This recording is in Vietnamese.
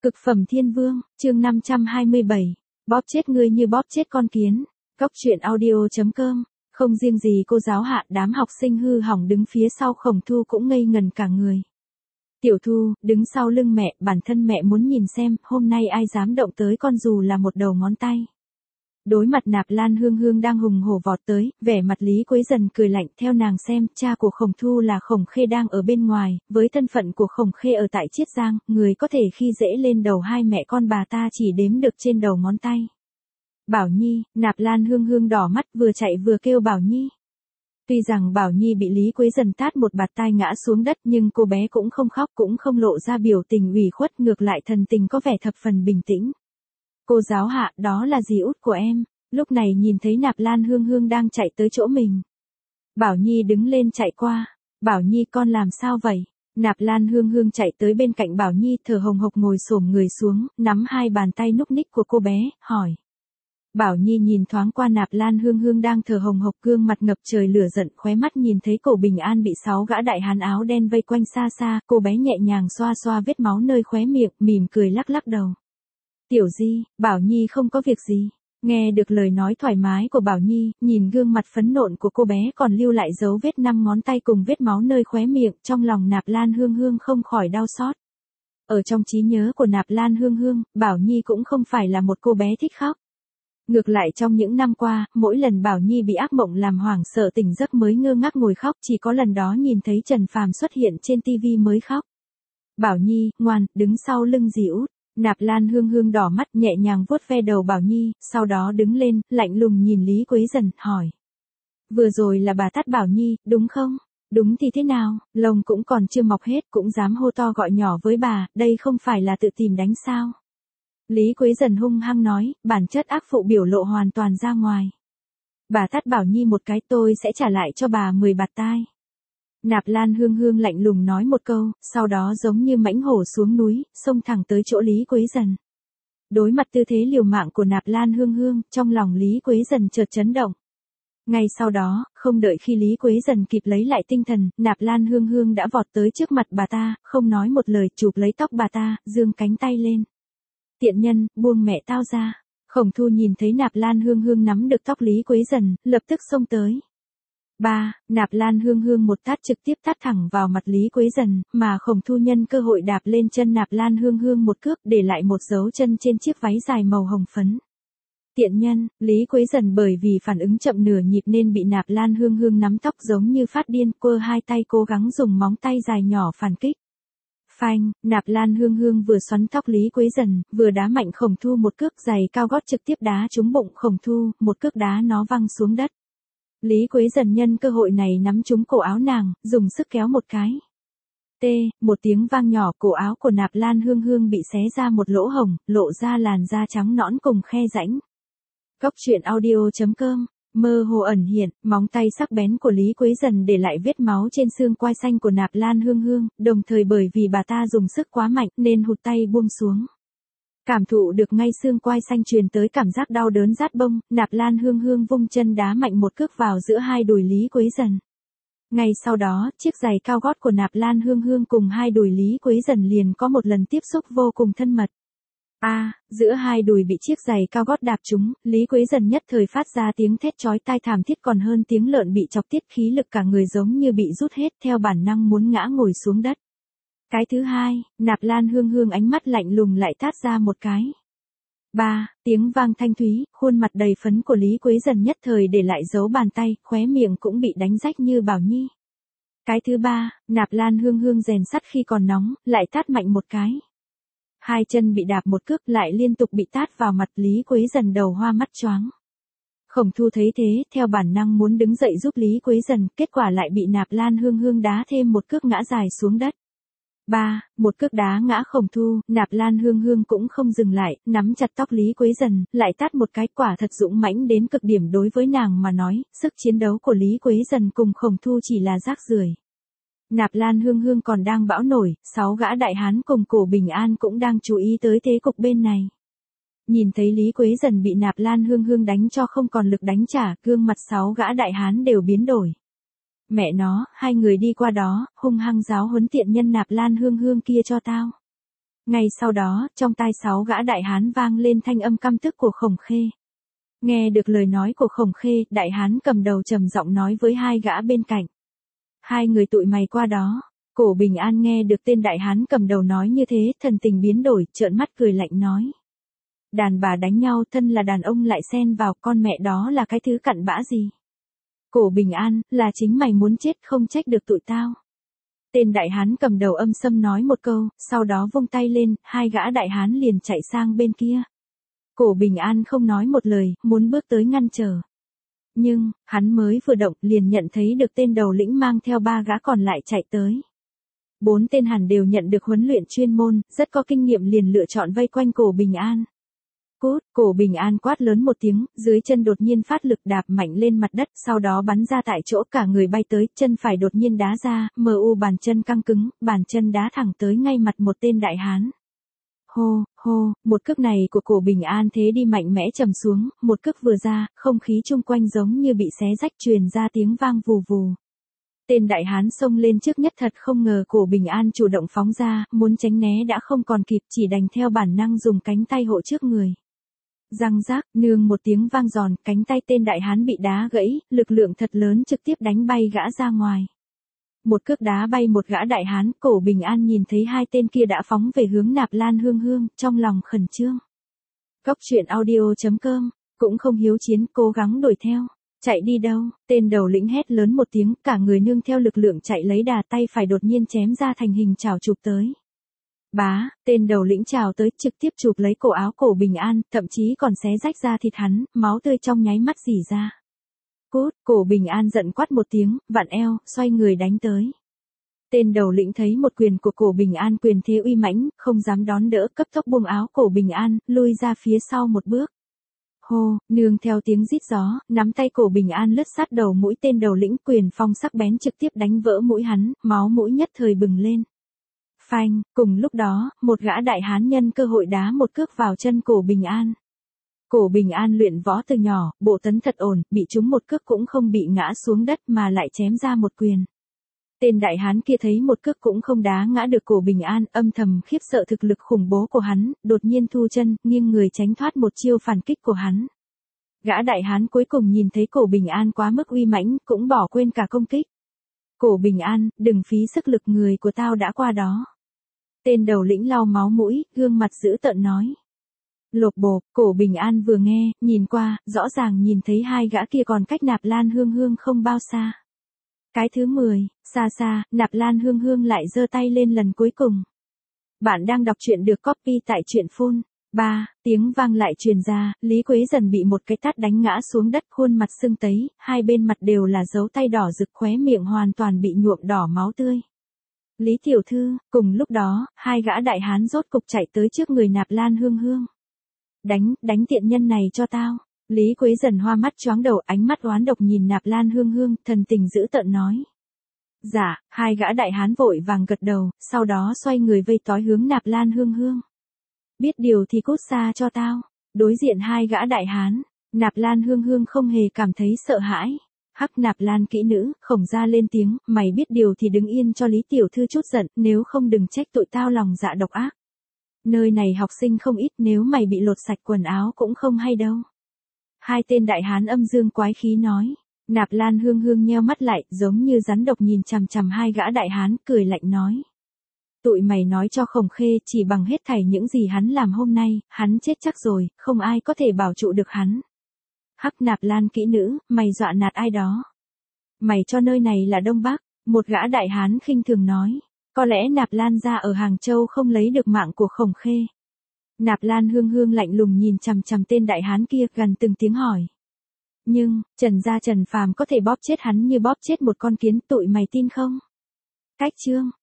Cực phẩm thiên vương, chương 527. Bóp chết ngươi như bóp chết con kiến. Cóc truyện audio.com. Không riêng gì cô giáo Hạ, đám học sinh hư hỏng đứng phía sau Khổng Thu cũng ngây ngần cả người. Tiểu Thu, đứng sau lưng mẹ, bản thân mẹ muốn nhìn xem, hôm nay ai dám động tới con dù là một đầu ngón tay. Đối mặt Nạp Lan Hương Hương đang hùng hổ vọt tới, vẻ mặt Lý Quế Dần cười lạnh, theo nàng xem, cha của Khổng Thu là Khổng Khê đang ở bên ngoài, với thân phận của Khổng Khê ở tại Chiết Giang, người có thể khi dễ lên đầu hai mẹ con bà ta chỉ đếm được trên đầu ngón tay. Bảo Nhi, Nạp Lan Hương Hương đỏ mắt vừa chạy vừa kêu Bảo Nhi. Tuy rằng Bảo Nhi bị Lý Quế Dần tát một bạt tai ngã xuống đất nhưng cô bé cũng không khóc cũng không lộ ra biểu tình ủy khuất, ngược lại thần tình có vẻ thập phần bình tĩnh. Cô giáo Hạ, đó là dì út của em. Lúc này nhìn thấy Nạp Lan Hương Hương đang chạy tới chỗ mình. Bảo Nhi đứng lên chạy qua. Bảo Nhi, con làm sao vậy? Nạp Lan Hương Hương chạy tới bên cạnh Bảo Nhi, thở hồng hộc ngồi xổm người xuống, nắm hai bàn tay núc ních của cô bé, hỏi. Bảo Nhi nhìn thoáng qua Nạp Lan Hương Hương đang thở hồng hộc, gương mặt ngập trời lửa giận, khóe mắt nhìn thấy Cổ Bình An bị 6 gã đại hán áo đen vây quanh xa xa, cô bé nhẹ nhàng xoa xoa vết máu nơi khóe miệng, mỉm cười lắc lắc đầu. Tiểu Di, Bảo Nhi không có việc gì. Nghe được lời nói thoải mái của Bảo Nhi, nhìn gương mặt phấn nộn của cô bé còn lưu lại dấu vết 5 ngón tay cùng vết máu nơi khóe miệng, trong lòng Nạp Lan Hương Hương không khỏi đau xót. Ở trong trí nhớ của Nạp Lan Hương Hương, Bảo Nhi cũng không phải là một cô bé thích khóc. Ngược lại trong những năm qua, mỗi lần Bảo Nhi bị ác mộng làm hoảng sợ tỉnh giấc mới ngơ ngác ngồi khóc, chỉ có lần đó nhìn thấy Trần Phàm xuất hiện trên TV mới khóc. Bảo Nhi, ngoan, đứng sau lưng dì út. Nạp Lan Hương Hương đỏ mắt nhẹ nhàng vuốt ve đầu Bảo Nhi, sau đó đứng lên, lạnh lùng nhìn Lý Quế Dần, hỏi. Vừa rồi là bà tát Bảo Nhi, đúng không? Đúng thì thế nào, lông cũng còn chưa mọc hết cũng dám hô to gọi nhỏ với bà, đây không phải là tự tìm đánh sao? Lý Quế Dần hung hăng nói, bản chất ác phụ biểu lộ hoàn toàn ra ngoài. Bà tát Bảo Nhi một cái, tôi sẽ trả lại cho bà 10 bạt tai. Nạp Lan Hương Hương lạnh lùng nói một câu, sau đó giống như mãnh hổ xuống núi, xông thẳng tới chỗ Lý Quế Dần. Đối mặt tư thế liều mạng của Nạp Lan Hương Hương, trong lòng Lý Quế Dần chợt chấn động. Ngay sau đó, không đợi khi Lý Quế Dần kịp lấy lại tinh thần, Nạp Lan Hương Hương đã vọt tới trước mặt bà ta, không nói một lời chụp lấy tóc bà ta, giương cánh tay lên. Tiện nhân, buông mẹ tao ra. Khổng Thu nhìn thấy Nạp Lan Hương Hương nắm được tóc Lý Quế Dần, lập tức xông tới. Nạp Lan Hương Hương một tát trực tiếp tát thẳng vào mặt Lý Quế Dần, mà Khổng Thu nhân cơ hội đạp lên chân Nạp Lan Hương Hương một cước, để lại một dấu chân trên chiếc váy dài màu hồng phấn. Tiện nhân, Lý Quế Dần bởi vì phản ứng chậm nửa nhịp nên bị Nạp Lan Hương Hương nắm tóc giống như phát điên, quơ hai tay cố gắng dùng móng tay dài nhỏ phản kích. Phanh, Nạp Lan Hương Hương vừa xoắn tóc Lý Quế Dần, vừa đá mạnh Khổng Thu một cước, giày cao gót trực tiếp đá trúng bụng Khổng Thu, một cước đá nó văng xuống đất. Lý Quế Dần nhân cơ hội này nắm trúng cổ áo nàng, dùng sức kéo một cái. Một tiếng vang nhỏ, cổ áo của Nạp Lan Hương Hương bị xé ra một lỗ hổng, lộ ra làn da trắng nõn cùng khe rãnh. Cóc truyện audio.com. Mơ hồ ẩn hiện, móng tay sắc bén của Lý Quế Dần để lại vết máu trên xương quai xanh của Nạp Lan Hương Hương, đồng thời bởi vì bà ta dùng sức quá mạnh nên hụt tay buông xuống. Cảm thụ được ngay xương quai xanh truyền tới cảm giác đau đớn rát bông, Nạp Lan Hương Hương vung chân đá mạnh một cước vào giữa hai đùi Lý Quế Dần. Ngay sau đó, chiếc giày cao gót của Nạp Lan Hương Hương cùng hai đùi Lý Quế Dần liền có một lần tiếp xúc vô cùng thân mật. Giữa hai đùi bị chiếc giày cao gót đạp trúng, Lý Quế Dần nhất thời phát ra tiếng thét chói tai thảm thiết còn hơn tiếng lợn bị chọc tiết, khí lực cả người giống như bị rút hết, theo bản năng muốn ngã ngồi xuống đất. Cái thứ hai, Nạp Lan Hương Hương ánh mắt lạnh lùng lại tát ra một cái. Tiếng vang thanh thúy, khuôn mặt đầy phấn của Lý Quế Dần nhất thời để lại dấu bàn tay, khóe miệng cũng bị đánh rách như Bảo Nhi. Cái thứ ba, Nạp Lan Hương Hương rèn sắt khi còn nóng, lại tát mạnh một cái. Hai chân bị đạp một cước lại liên tục bị tát vào mặt, Lý Quế Dần đầu hoa mắt choáng. Khổng Thu thấy thế, theo bản năng muốn đứng dậy giúp Lý Quế Dần, kết quả lại bị Nạp Lan Hương Hương đá thêm một cước ngã dài xuống đất. Một cước đá ngã Khổng Thu, Nạp Lan Hương Hương cũng không dừng lại, nắm chặt tóc Lý Quế Dần, lại tát một cái, quả thật dũng mãnh đến cực điểm đối với nàng mà nói, sức chiến đấu của Lý Quế Dần cùng Khổng Thu chỉ là rác rưởi. Nạp Lan Hương Hương còn đang bão nổi, 6 gã đại hán cùng Cổ Bình An cũng đang chú ý tới thế cục bên này. Nhìn thấy Lý Quế Dần bị Nạp Lan Hương Hương đánh cho không còn lực đánh trả, gương mặt 6 gã đại hán đều biến đổi. Mẹ nó, hai người đi qua đó, hung hăng giáo huấn tiện nhân Nạp Lan Hương Hương kia cho tao. Ngay sau đó, trong tai 6 gã đại hán vang lên thanh âm căm tức của Khổng Khê. Nghe được lời nói của Khổng Khê, đại hán cầm đầu trầm giọng nói với 2 gã bên cạnh. 2 người tụi mày qua đó. Cổ Bình An nghe được tên đại hán cầm đầu nói như thế, thần tình biến đổi, trợn mắt cười lạnh nói. Đàn bà đánh nhau, thân là đàn ông lại xen vào, con mẹ đó là cái thứ cặn bã gì? Cổ Bình An, là chính mày muốn chết, không trách được tụi tao. Tên đại hán cầm đầu âm sâm nói một câu, sau đó vung tay lên, 2 gã đại hán liền chạy sang bên kia. Cổ Bình An không nói một lời, muốn bước tới ngăn trở. Nhưng, hắn mới vừa động, liền nhận thấy được tên đầu lĩnh mang theo 3 gã còn lại chạy tới. 4 tên hẳn đều nhận được huấn luyện chuyên môn, rất có kinh nghiệm liền lựa chọn vây quanh Cổ Bình An. Cút, Cổ Bình An quát lớn một tiếng, dưới chân đột nhiên phát lực đạp mạnh lên mặt đất, sau đó bắn ra tại chỗ, cả người bay tới, chân phải đột nhiên đá ra, bàn chân căng cứng, bàn chân đá thẳng tới ngay mặt một tên đại hán. Hô, hô, một cước này của Cổ Bình An thế đi mạnh mẽ trầm xuống, một cước vừa ra, không khí chung quanh giống như bị xé rách, truyền ra tiếng vang vù vù. Tên đại hán xông lên trước nhất, thật không ngờ Cổ Bình An chủ động phóng ra, muốn tránh né đã không còn kịp, chỉ đành theo bản năng dùng cánh tay hộ trước người. Răng rác, nương một tiếng vang giòn, cánh tay tên đại hán bị đá gãy, lực lượng thật lớn trực tiếp đánh bay gã ra ngoài. Một cước đá bay một gã đại hán, Cổ Bình An nhìn thấy 2 tên kia đã phóng về hướng Nạp Lan Hương Hương, trong lòng khẩn trương. Góc truyện audio.com, cũng không hiếu chiến, cố gắng đuổi theo. Chạy đi đâu? Tên đầu lĩnh hét lớn một tiếng, cả người nương theo lực lượng chạy lấy đà, tay phải đột nhiên chém ra thành hình chảo chụp tới. Bá, tên đầu lĩnh chào tới, trực tiếp chụp lấy cổ áo Cổ Bình An, thậm chí còn xé rách ra thịt hắn, máu tươi trong nháy mắt rỉ ra. Cút, Cổ Bình An giận quát một tiếng, vặn eo, xoay người đánh tới. Tên đầu lĩnh thấy một quyền của Cổ Bình An quyền thế uy mãnh, không dám đón đỡ, cấp tốc buông áo Cổ Bình An, lui ra phía sau một bước. Hô, nương theo tiếng rít gió, nắm tay Cổ Bình An lướt sát đầu mũi tên đầu lĩnh, quyền phong sắc bén trực tiếp đánh vỡ mũi hắn, máu mũi nhất thời bừng lên. Phanh, cùng lúc đó, một gã đại hán nhân cơ hội đá một cước vào chân Cổ Bình An. Cổ Bình An luyện võ từ nhỏ, bộ tấn thật ổn, bị trúng một cước cũng không bị ngã xuống đất mà lại chém ra một quyền. Tên đại hán kia thấy một cước cũng không đá ngã được Cổ Bình An, âm thầm khiếp sợ thực lực khủng bố của hắn, đột nhiên thu chân, nghiêng người tránh thoát một chiêu phản kích của hắn. Gã đại hán cuối cùng nhìn thấy Cổ Bình An quá mức uy mãnh, cũng bỏ quên cả công kích. Cổ Bình An, đừng phí sức lực, người của tao đã qua đó. Tên đầu lĩnh lau máu mũi, gương mặt dữ tợn nói. Lộp bộp, Cổ Bình An vừa nghe, nhìn qua, rõ ràng nhìn thấy 2 gã kia còn cách Nạp Lan Hương Hương không bao xa. Cái thứ 10, xa xa, Nạp Lan Hương Hương lại giơ tay lên lần cuối cùng. Bạn đang đọc truyện được copy tại truyện phun. 3, tiếng vang lại truyền ra, Lý Quế Dần bị một cái tát đánh ngã xuống đất, khuôn mặt sưng tấy, 2 bên mặt đều là dấu tay đỏ rực, khóe miệng hoàn toàn bị nhuộm đỏ máu tươi. Lý tiểu thư, cùng lúc đó, 2 gã đại hán rốt cục chạy tới trước người Nạp Lan Hương Hương. Đánh tiện nhân này cho tao. Lý Quế Dần hoa mắt choáng đầu, ánh mắt oán độc nhìn Nạp Lan Hương Hương, thần tình dữ tợn nói. Dạ, 2 gã đại hán vội vàng gật đầu, sau đó xoay người vây tói hướng Nạp Lan Hương Hương. Biết điều thì cút xa cho tao. Đối diện 2 gã đại hán, Nạp Lan Hương Hương không hề cảm thấy sợ hãi. Hắc Nạp Lan kỹ nữ, Khổng Gia lên tiếng, mày biết điều thì đứng yên cho Lý tiểu thư chút giận, nếu không đừng trách tụi tao lòng dạ độc ác. Nơi này học sinh không ít, nếu mày bị lột sạch quần áo cũng không hay đâu. 2 tên đại hán âm dương quái khí nói. Nạp Lan Hương Hương nheo mắt lại, giống như rắn độc nhìn chằm chằm 2 gã đại hán, cười lạnh nói. Tụi mày nói cho Khổng Khê, chỉ bằng hết thảy những gì hắn làm hôm nay, hắn chết chắc rồi, không ai có thể bảo trụ được hắn. Hắc Nạp Lan kỹ nữ, mày dọa nạt ai đó. Mày cho nơi này là Đông Bắc, một gã đại hán khinh thường nói. Có lẽ Nạp Lan gia ở Hàng Châu không lấy được mạng của Khổng Khê. Nạp Lan Hương Hương lạnh lùng nhìn chằm chằm tên đại hán kia, gần từng tiếng hỏi. Nhưng, Trần gia Trần Phàm có thể bóp chết hắn như bóp chết một con kiến, tụi mày tin không? Cách chương.